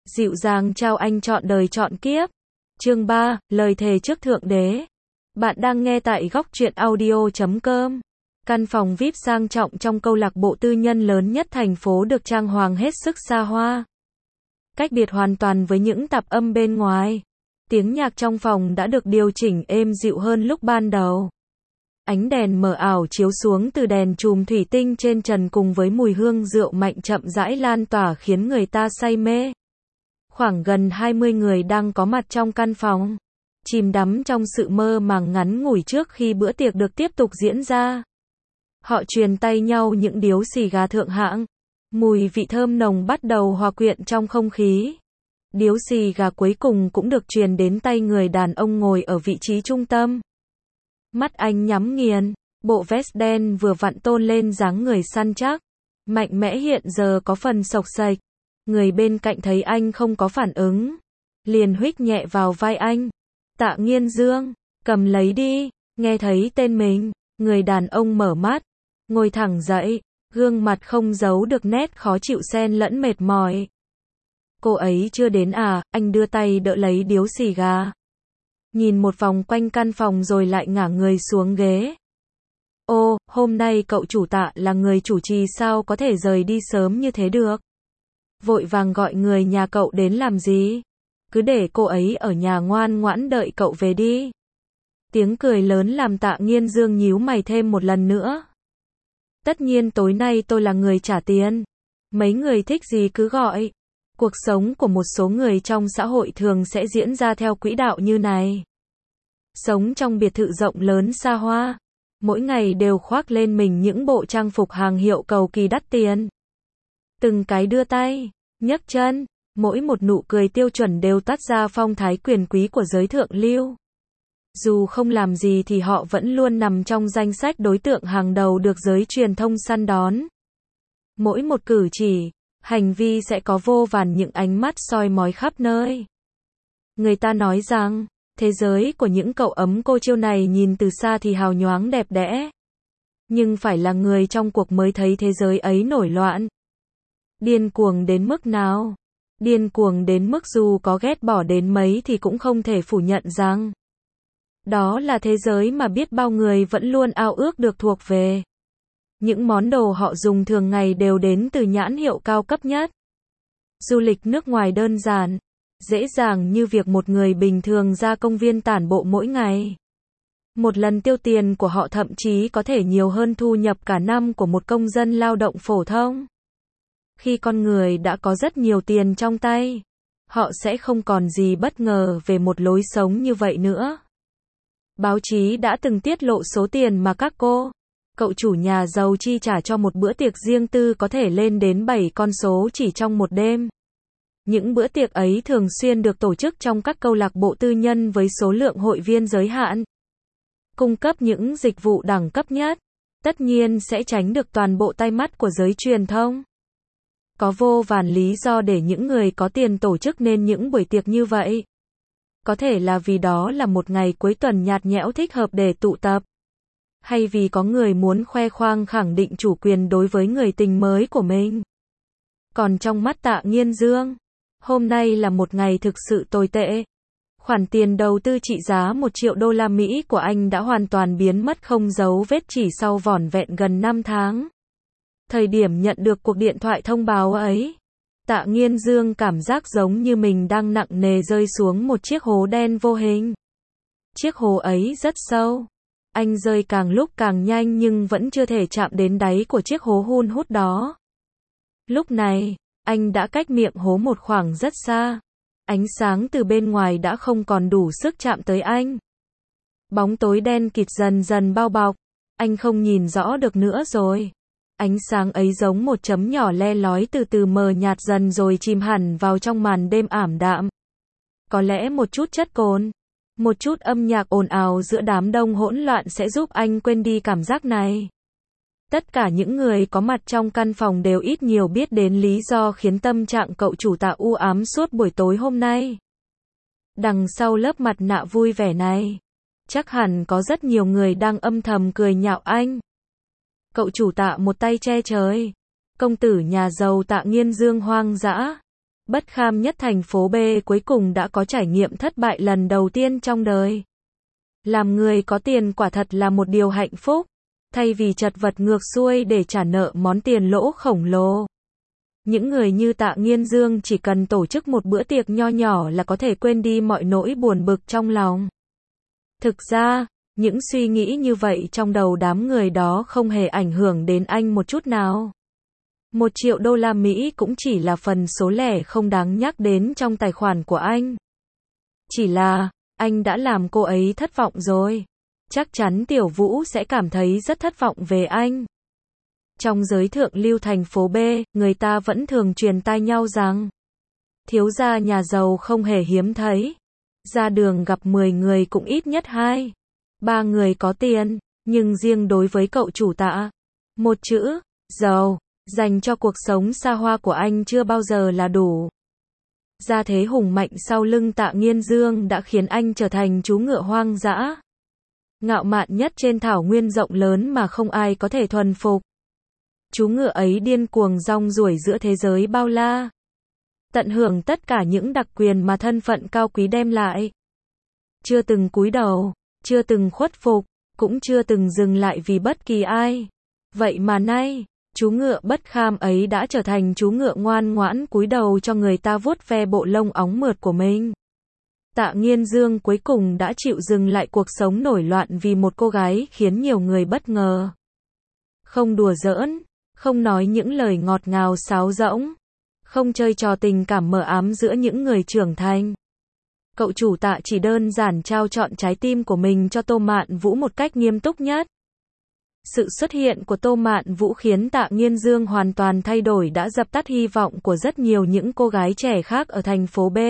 Dịu dàng trao anh trọn đời trọn kiếp. Chương 3, lời thề trước Thượng Đế. Bạn đang nghe tại góc truyện audio.com. Căn phòng VIP sang trọng trong câu lạc bộ tư nhân lớn nhất thành phố được trang hoàng hết sức xa hoa. Cách biệt hoàn toàn với những tạp âm bên ngoài. Tiếng nhạc trong phòng đã được điều chỉnh êm dịu hơn lúc ban đầu. Ánh đèn mờ ảo chiếu xuống từ đèn chùm thủy tinh trên trần cùng với mùi hương rượu mạnh chậm rãi lan tỏa khiến người ta say mê. Khoảng gần 20 người đang có mặt trong căn phòng, chìm đắm trong sự mơ màng ngắn ngủi trước khi bữa tiệc được tiếp tục diễn ra. Họ truyền tay nhau những điếu xì gà thượng hạng. Mùi vị thơm nồng bắt đầu hòa quyện trong không khí. Điếu xì gà cuối cùng cũng được truyền đến tay người đàn ông ngồi ở vị trí trung tâm. Mắt anh nhắm nghiền, bộ vest đen vừa vặn tôn lên dáng người săn chắc, mạnh mẽ hiện giờ có phần xộc xệch. Người bên cạnh thấy anh không có phản ứng, liền huých nhẹ vào vai anh. Tạ Nghiên Dương, cầm lấy đi. Nghe thấy tên mình, người đàn ông mở mắt, ngồi thẳng dậy, gương mặt không giấu được nét khó chịu xen lẫn mệt mỏi. Cô ấy chưa đến à? Anh đưa tay đỡ lấy điếu xì gà. Nhìn một vòng quanh căn phòng rồi lại ngả người xuống ghế. Ô, hôm nay cậu chủ Tạ là người chủ trì sao có thể rời đi sớm như thế được? Vội vàng gọi người nhà cậu đến làm gì? Cứ để cô ấy ở nhà ngoan ngoãn đợi cậu về đi. Tiếng cười lớn làm Tạ Nghiên Dương nhíu mày thêm một lần nữa. Tất nhiên tối nay tôi là người trả tiền. Mấy người thích gì cứ gọi. Cuộc sống của một số người trong xã hội thường sẽ diễn ra theo quỹ đạo như này. Sống trong biệt thự rộng lớn xa hoa, mỗi ngày đều khoác lên mình những bộ trang phục hàng hiệu cầu kỳ đắt tiền. Từng cái đưa tay, nhấc chân, mỗi một nụ cười tiêu chuẩn đều toát ra phong thái quyền quý của giới thượng lưu. Dù không làm gì thì họ vẫn luôn nằm trong danh sách đối tượng hàng đầu được giới truyền thông săn đón. Mỗi một cử chỉ, hành vi sẽ có vô vàn những ánh mắt soi mói khắp nơi. Người ta nói rằng, thế giới của những cậu ấm cô chiêu này nhìn từ xa thì hào nhoáng đẹp đẽ. Nhưng phải là người trong cuộc mới thấy thế giới ấy nổi loạn. Điên cuồng đến mức nào? Điên cuồng đến mức dù có ghét bỏ đến mấy thì cũng không thể phủ nhận rằng đó là thế giới mà biết bao người vẫn luôn ao ước được thuộc về. Những món đồ họ dùng thường ngày đều đến từ nhãn hiệu cao cấp nhất. Du lịch nước ngoài đơn giản, dễ dàng như việc một người bình thường ra công viên tản bộ mỗi ngày. Một lần tiêu tiền của họ thậm chí có thể nhiều hơn thu nhập cả năm của một công dân lao động phổ thông. Khi con người đã có rất nhiều tiền trong tay, họ sẽ không còn gì bất ngờ về một lối sống như vậy nữa. Báo chí đã từng tiết lộ số tiền mà các cậu chủ nhà giàu chi trả cho một bữa tiệc riêng tư có thể lên đến 7 con số chỉ trong một đêm. Những bữa tiệc ấy thường xuyên được tổ chức trong các câu lạc bộ tư nhân với số lượng hội viên giới hạn. Cung cấp những dịch vụ đẳng cấp nhất, tất nhiên sẽ tránh được toàn bộ tai mắt của giới truyền thông. Có vô vàn lý do để những người có tiền tổ chức nên những buổi tiệc như vậy. Có thể là vì đó là một ngày cuối tuần nhạt nhẽo thích hợp để tụ tập. Hay vì có người muốn khoe khoang khẳng định chủ quyền đối với người tình mới của mình. Còn trong mắt Tạ Nghiên Dương, hôm nay là một ngày thực sự tồi tệ. Khoản tiền đầu tư trị giá 1 triệu đô la Mỹ của anh đã hoàn toàn biến mất không dấu vết chỉ sau vỏn vẹn gần 5 tháng. Thời điểm nhận được cuộc điện thoại thông báo ấy, Tạ Nghiên Dương cảm giác giống như mình đang nặng nề rơi xuống một chiếc hố đen vô hình. Chiếc hố ấy rất sâu. Anh rơi càng lúc càng nhanh nhưng vẫn chưa thể chạm đến đáy của chiếc hố hun hút đó. Lúc này, anh đã cách miệng hố một khoảng rất xa. Ánh sáng từ bên ngoài đã không còn đủ sức chạm tới anh. Bóng tối đen kịt dần dần bao bọc. Anh không nhìn rõ được nữa rồi. Ánh sáng ấy giống một chấm nhỏ le lói từ từ mờ nhạt dần rồi chìm hẳn vào trong màn đêm ảm đạm. Có lẽ một chút chất cồn, một chút âm nhạc ồn ào giữa đám đông hỗn loạn sẽ giúp anh quên đi cảm giác này. Tất cả những người có mặt trong căn phòng đều ít nhiều biết đến lý do khiến tâm trạng cậu chủ Tạ u ám suốt buổi tối hôm nay. Đằng sau lớp mặt nạ vui vẻ này, chắc hẳn có rất nhiều người đang âm thầm cười nhạo anh. Cậu chủ Tạ một tay che trời, công tử nhà giàu Tạ Nghiên Dương hoang dã, Bất kham nhất thành phố B cuối cùng đã có trải nghiệm thất bại lần đầu tiên trong đời. Làm người có tiền quả thật là một điều hạnh phúc. Thay vì chật vật ngược xuôi để trả nợ món tiền lỗ khổng lồ. Những người như Tạ Nghiên Dương chỉ cần tổ chức một bữa tiệc nho nhỏ là có thể quên đi mọi nỗi buồn bực trong lòng. Thực ra, những suy nghĩ như vậy trong đầu đám người đó không hề ảnh hưởng đến anh một chút nào. 1 triệu đô la Mỹ cũng chỉ là phần số lẻ không đáng nhắc đến trong tài khoản của anh. Chỉ là, anh đã làm cô ấy thất vọng rồi. Chắc chắn Tiểu Vũ sẽ cảm thấy rất thất vọng về anh. Trong giới thượng lưu thành phố B, người ta vẫn thường truyền tai nhau rằng thiếu gia nhà giàu không hề hiếm thấy. Ra đường gặp 10 người cũng ít nhất 2, 3 người có tiền, nhưng riêng đối với cậu chủ Tạ, một chữ, giàu, dành cho cuộc sống xa hoa của anh chưa bao giờ là đủ. Gia thế hùng mạnh sau lưng Tạ Nghiên Dương đã khiến anh trở thành chú ngựa hoang dã. Ngạo mạn nhất trên thảo nguyên rộng lớn mà không ai có thể thuần phục. Chú ngựa ấy điên cuồng rong ruổi giữa thế giới bao la. Tận hưởng tất cả những đặc quyền mà thân phận cao quý đem lại. Chưa từng cúi đầu, chưa từng khuất phục, cũng chưa từng dừng lại vì bất kỳ ai. Vậy mà nay, chú ngựa bất kham ấy đã trở thành chú ngựa ngoan ngoãn cúi đầu cho người ta vuốt ve bộ lông óng mượt của mình. Tạ Nghiên Dương cuối cùng đã chịu dừng lại cuộc sống nổi loạn vì một cô gái khiến nhiều người bất ngờ. Không đùa giỡn, không nói những lời ngọt ngào sáo rỗng, không chơi trò tình cảm mờ ám giữa những người trưởng thành. Cậu chủ Tạ chỉ đơn giản trao trọn trái tim của mình cho Tô Mạn Vũ một cách nghiêm túc nhất. Sự xuất hiện của Tô Mạn Vũ khiến Tạ Nghiên Dương hoàn toàn thay đổi, đã dập tắt hy vọng của rất nhiều những cô gái trẻ khác ở thành phố B.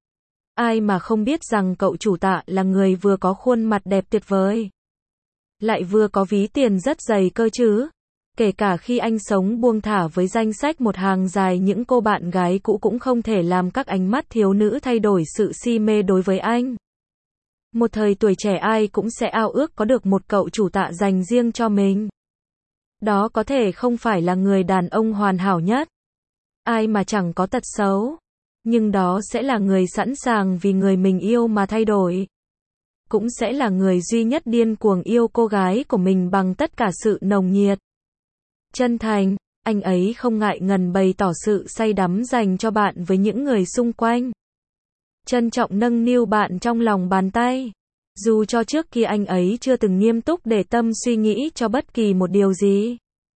Ai mà không biết rằng cậu chủ Tạ là người vừa có khuôn mặt đẹp tuyệt vời, lại vừa có ví tiền rất dày cơ chứ. Kể cả khi anh sống buông thả với danh sách một hàng dài những cô bạn gái cũ cũng không thể làm các ánh mắt thiếu nữ thay đổi sự si mê đối với anh. Một thời tuổi trẻ ai cũng sẽ ao ước có được một cậu chủ Tạ dành riêng cho mình. Đó có thể không phải là người đàn ông hoàn hảo nhất, ai mà chẳng có tật xấu, nhưng đó sẽ là người sẵn sàng vì người mình yêu mà thay đổi. Cũng sẽ là người duy nhất điên cuồng yêu cô gái của mình bằng tất cả sự nồng nhiệt, chân thành. Anh ấy không ngại ngần bày tỏ sự say đắm dành cho bạn với những người xung quanh. Trân trọng nâng niu bạn trong lòng bàn tay. Dù cho trước kia anh ấy chưa từng nghiêm túc để tâm suy nghĩ cho bất kỳ một điều gì.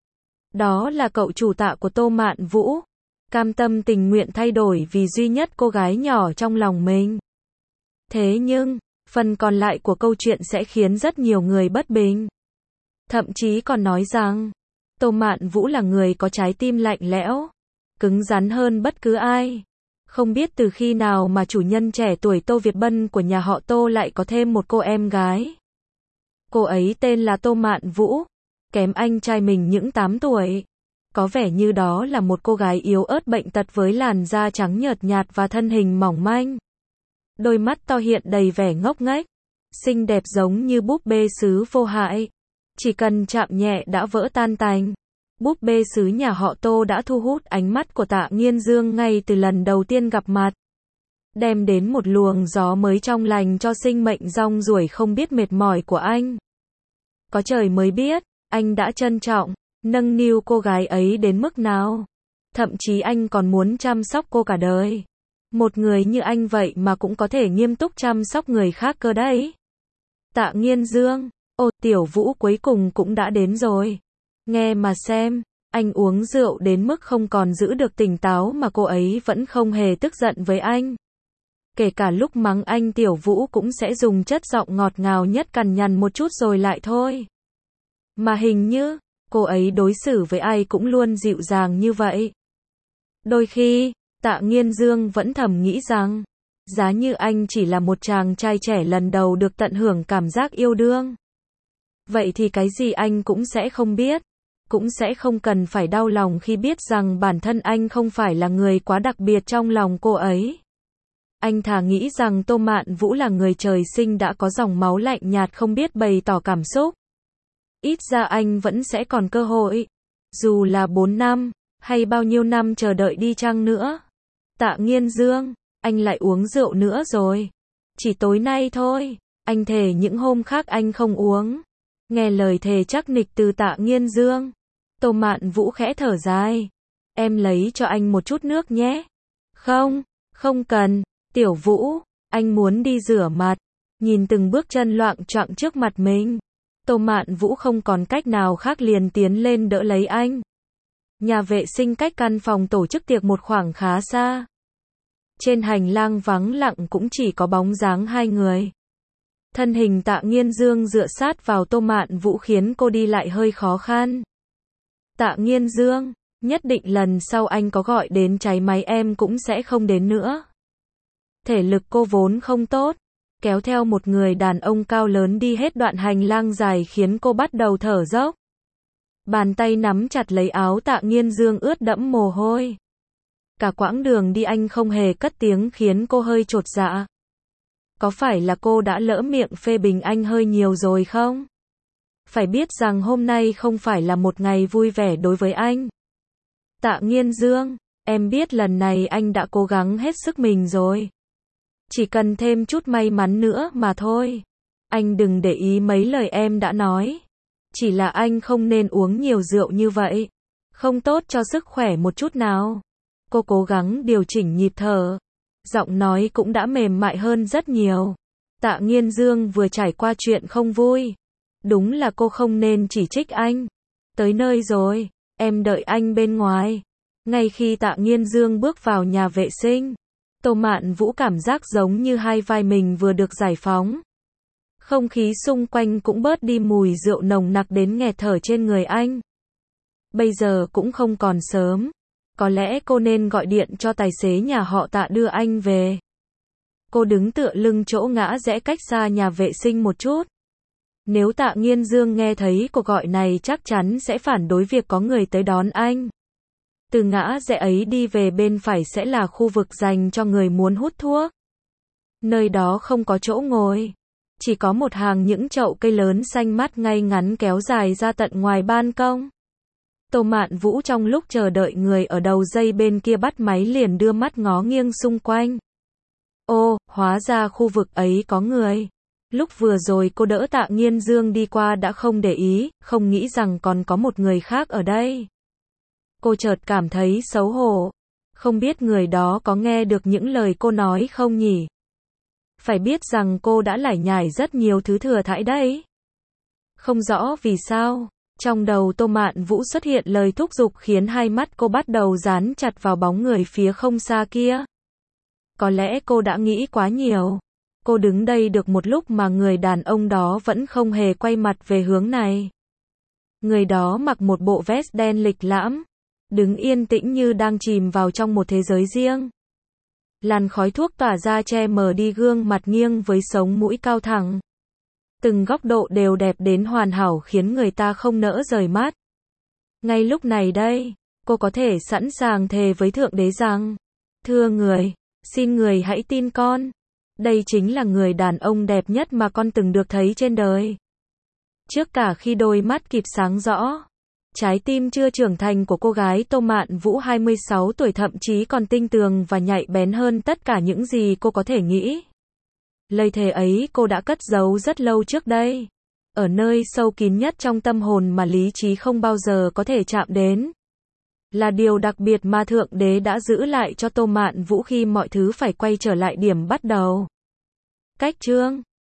Đó là cậu chủ Tạ của Tô Mạn Vũ. Cam tâm tình nguyện thay đổi vì duy nhất cô gái nhỏ trong lòng mình. Thế nhưng, phần còn lại của câu chuyện sẽ khiến rất nhiều người bất bình. Thậm chí còn nói rằng, Tô Mạn Vũ là người có trái tim lạnh lẽo, cứng rắn hơn bất cứ ai. Không biết từ khi nào mà chủ nhân trẻ tuổi Tô Việt Bân của nhà họ Tô lại có thêm một cô em gái. Cô ấy tên là Tô Mạn Vũ, kém anh trai mình những 8 tuổi. Có vẻ như đó là một cô gái yếu ớt bệnh tật với làn da trắng nhợt nhạt và thân hình mỏng manh. Đôi mắt to hiện đầy vẻ ngốc nghếch, xinh đẹp giống như búp bê sứ vô hại. Chỉ cần chạm nhẹ đã vỡ tan tành. Búp bê sứ nhà họ Tô đã thu hút ánh mắt của Tạ Nghiên Dương ngay từ lần đầu tiên gặp mặt. Đem đến một luồng gió mới trong lành cho sinh mệnh rong ruổi không biết mệt mỏi của anh. Có trời mới biết, anh đã trân trọng, nâng niu cô gái ấy đến mức nào. Thậm chí anh còn muốn chăm sóc cô cả đời. Một người như anh vậy mà cũng có thể nghiêm túc chăm sóc người khác cơ đấy. Tạ Nghiên Dương, ô, Tiểu Vũ cuối cùng cũng đã đến rồi. Nghe mà xem, anh uống rượu đến mức không còn giữ được tỉnh táo mà cô ấy vẫn không hề tức giận với anh. Kể cả lúc mắng anh Tiểu Vũ cũng sẽ dùng chất giọng ngọt ngào nhất cằn nhằn một chút rồi lại thôi. Mà hình như, cô ấy đối xử với ai cũng luôn dịu dàng như vậy. Đôi khi, Tạ Nghiên Dương vẫn thầm nghĩ rằng, giá như anh chỉ là một chàng trai trẻ lần đầu được tận hưởng cảm giác yêu đương. Vậy thì cái gì anh cũng sẽ không biết. Cũng sẽ không cần phải đau lòng khi biết rằng bản thân anh không phải là người quá đặc biệt trong lòng cô ấy. Anh thà nghĩ rằng Tô Mạn Vũ là người trời sinh đã có dòng máu lạnh nhạt không biết bày tỏ cảm xúc. Ít ra anh vẫn sẽ còn cơ hội. Dù là 4 năm, hay bao nhiêu năm chờ đợi đi chăng nữa. Tạ Nghiên Dương, anh lại uống rượu nữa rồi. Chỉ tối nay thôi, anh thề những hôm khác anh không uống. Nghe lời thề chắc nịch từ Tạ Nghiên Dương, Tô Mạn Vũ khẽ thở dài. Em lấy cho anh một chút nước nhé. Không, không cần, Tiểu Vũ, anh muốn đi rửa mặt. Nhìn từng bước chân loạng choạng trước mặt mình, Tô Mạn Vũ không còn cách nào khác liền tiến lên đỡ lấy anh. Nhà vệ sinh cách căn phòng tổ chức tiệc một khoảng khá xa. Trên hành lang vắng lặng cũng chỉ có bóng dáng hai người. Thân hình Tạ Nghiên Dương dựa sát vào Tô Mạn Vũ khiến cô đi lại hơi khó khăn. Tạ Nghiên Dương, nhất định lần sau anh có gọi đến cháy máy em cũng sẽ không đến nữa. Thể lực cô vốn không tốt, kéo theo một người đàn ông cao lớn đi hết đoạn hành lang dài khiến cô bắt đầu thở dốc. Bàn tay nắm chặt lấy áo Tạ Nghiên Dương ướt đẫm mồ hôi. Cả quãng đường đi anh không hề cất tiếng khiến cô hơi chột dạ. Có phải là cô đã lỡ miệng phê bình anh hơi nhiều rồi không? Phải biết rằng hôm nay không phải là một ngày vui vẻ đối với anh. Tạ Nghiên Dương, em biết lần này anh đã cố gắng hết sức mình rồi. Chỉ cần thêm chút may mắn nữa mà thôi. Anh đừng để ý mấy lời em đã nói. Chỉ là anh không nên uống nhiều rượu như vậy. Không tốt cho sức khỏe một chút nào. Cô cố gắng điều chỉnh nhịp thở. Giọng nói cũng đã mềm mại hơn rất nhiều. Tạ Nghiên Dương vừa trải qua chuyện không vui. Đúng là cô không nên chỉ trích anh. Tới nơi rồi, em đợi anh bên ngoài. Ngay khi Tạ Nghiên Dương bước vào nhà vệ sinh, Tô Mạn Vũ cảm giác giống như hai vai mình vừa được giải phóng. Không khí xung quanh cũng bớt đi mùi rượu nồng nặc đến nghẹt thở trên người anh. Bây giờ cũng không còn sớm. Có lẽ cô nên gọi điện cho tài xế nhà họ Tạ đưa anh về. Cô đứng tựa lưng chỗ ngã rẽ cách xa nhà vệ sinh một chút. Nếu Tạ Nghiên Dương nghe thấy cuộc gọi này chắc chắn sẽ phản đối việc có người tới đón anh. Từ ngã rẽ ấy đi về bên phải sẽ là khu vực dành cho người muốn hút thuốc. Nơi đó không có chỗ ngồi. Chỉ có một hàng những chậu cây lớn xanh mát ngay ngắn kéo dài ra tận ngoài ban công. Tô Mạn Vũ trong lúc chờ đợi người ở đầu dây bên kia bắt máy liền đưa mắt ngó nghiêng xung quanh. Ô, hóa ra khu vực ấy có người. Lúc vừa rồi cô đỡ Tạ Nghiên Dương đi qua đã không để ý, không nghĩ rằng còn có một người khác ở đây. Cô chợt cảm thấy xấu hổ. Không biết người đó có nghe được những lời cô nói không nhỉ? Phải biết rằng cô đã lải nhải rất nhiều thứ thừa thãi đấy. Không rõ vì sao, trong đầu Tô Mạn Vũ xuất hiện lời thúc giục khiến hai mắt cô bắt đầu dán chặt vào bóng người phía không xa kia. Có lẽ cô đã nghĩ quá nhiều. Cô đứng đây được một lúc mà người đàn ông đó vẫn không hề quay mặt về hướng này. Người đó mặc một bộ vest đen lịch lãm, đứng yên tĩnh như đang chìm vào trong một thế giới riêng. Làn khói thuốc tỏa ra che mờ đi gương mặt nghiêng với sống mũi cao thẳng. Từng góc độ đều đẹp đến hoàn hảo khiến người ta không nỡ rời mắt. Ngay lúc này đây, cô có thể sẵn sàng thề với Thượng Đế rằng, thưa người, xin người hãy tin con. Đây chính là người đàn ông đẹp nhất mà con từng được thấy trên đời. Trước cả khi đôi mắt kịp sáng rõ, trái tim chưa trưởng thành của cô gái Tô Mạn Vũ 26 tuổi thậm chí còn tinh tường và nhạy bén hơn tất cả những gì cô có thể nghĩ. Lời thề ấy cô đã cất giấu rất lâu trước đây, ở nơi sâu kín nhất trong tâm hồn mà lý trí không bao giờ có thể chạm đến. Là điều đặc biệt mà Thượng Đế đã giữ lại cho Tô Mạn Vũ khi mọi thứ phải quay trở lại điểm bắt đầu. Cách chương